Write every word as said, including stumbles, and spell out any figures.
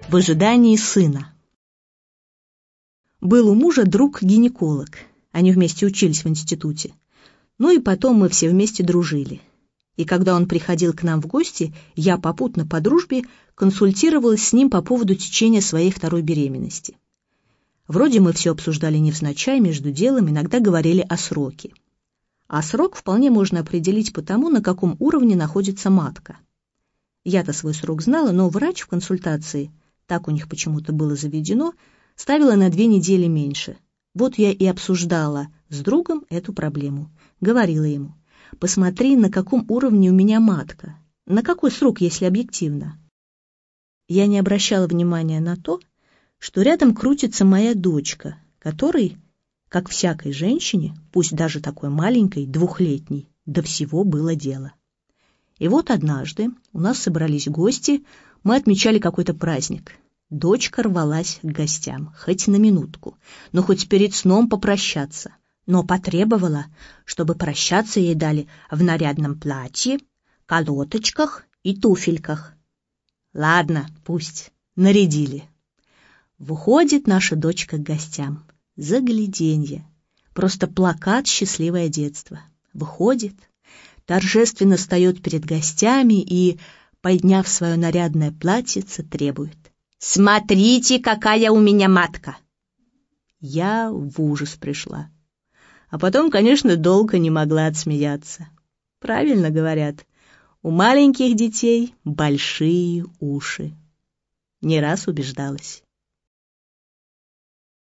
в ожидании сына. Был у мужа друг-гинеколог. Они вместе учились в институте. Ну и потом мы все вместе дружили. И когда он приходил к нам в гости, я попутно по дружбе консультировалась с ним по поводу течения своей второй беременности. Вроде мы все обсуждали невзначай, между делом, иногда говорили о сроке. А срок вполне можно определить по тому, на каком уровне находится матка. Я-то свой срок знала, но врач в консультации, так у них почему-то было заведено, ставила на две недели меньше. Вот я и обсуждала с другом эту проблему. Говорила ему: посмотри, на каком уровне у меня матка, на какой срок, если объективно. Я не обращала внимания на то, что рядом крутится моя дочка, которой, как всякой женщине, пусть даже такой маленькой, двухлетней, до всего было дело. И вот однажды у нас собрались гости, мы отмечали какой-то праздник. Дочка рвалась к гостям, хоть на минутку, но хоть перед сном попрощаться, но потребовала, чтобы прощаться ей дали в нарядном платье, колоточках и туфельках. Ладно, пусть, нарядили. Выходит наша дочка к гостям. Загляденье. Просто плакат «Счастливое детство». Выходит, торжественно встает перед гостями и, подняв свое нарядное платьице, требует: «Смотрите, какая у меня матка!» Я в ужас пришла. А потом, конечно, долго не могла отсмеяться. Правильно говорят, у маленьких детей большие уши. Не раз убеждалась.